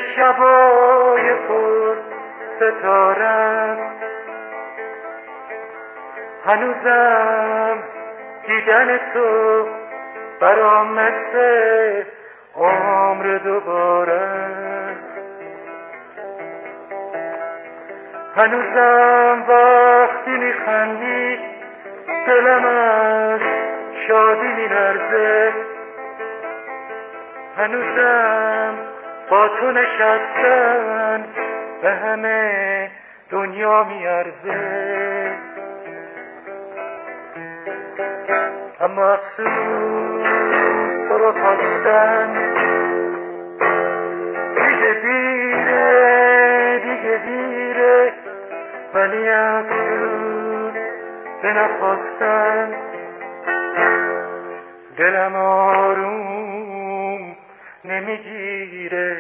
شبای پر ستاره است. هنوزم دیدن تو برام مثل عمر دوباره است. هنوزم وقتی میخندی دلم از شادی میلرزه. هنوزم با تو نشستن به همه دنیا میارزه. اما افسوس تو رو خواستن دیگه دیره، ولی افسوس به نخواستن دلم آروم نمیگیره.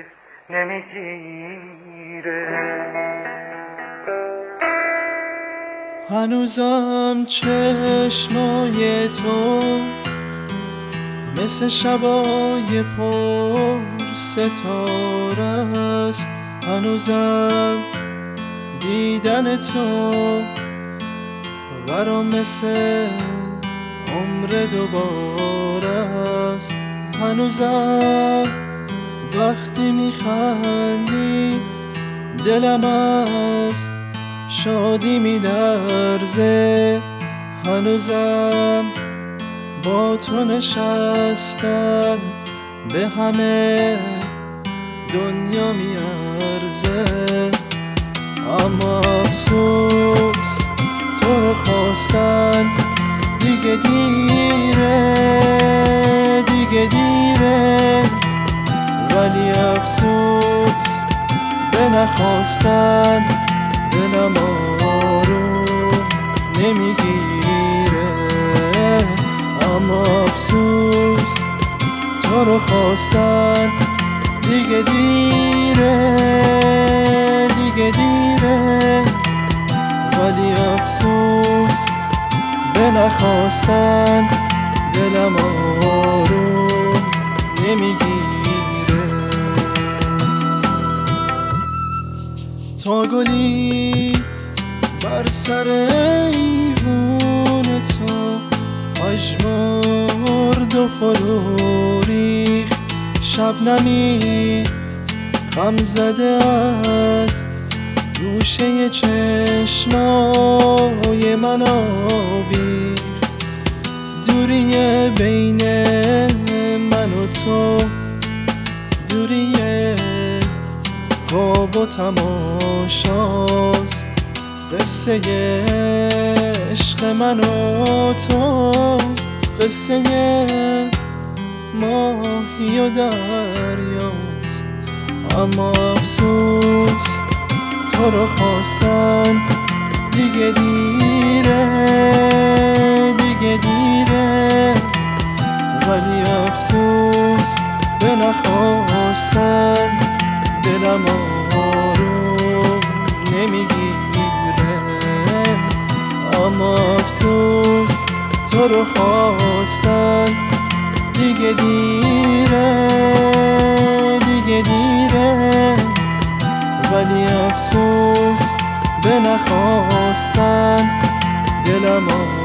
هنوزم چشمای تو مثل شبای پر ستاره است. هنوزم دیدن تو برام مثل عمر دوباره است. هنوزم وقتی میخندی دلم از شادی میلرزه. هنوزم با تو نشستن به همه دنیا میارزه. اما افسوس تو رو خواستن دیگه دیره، ولی افسوس به نخواستن دلم آروم نمیگیره. اما افسوس تو رو خواستن دیگه دیره، ولی افسوس به نخواستن دلم آروم نمیگیره. تا گلی بر سر ایوون تو پژمرد و فرو ریخت. شبنمی غم زده از گوشه چشمای من آویخت. دوری بین من و تو، دوری خواب و تماشاست. قصه عشق من و تو، قصه ماهی و دریاست. اما افسوس تو رو خواستن دیگه دیره، ولی افسوس به نخواستن دلم آروم نمیگیره. اما افسوس تو رو خواستن دیگه دیره، ولی افسوس به نخواستن دلم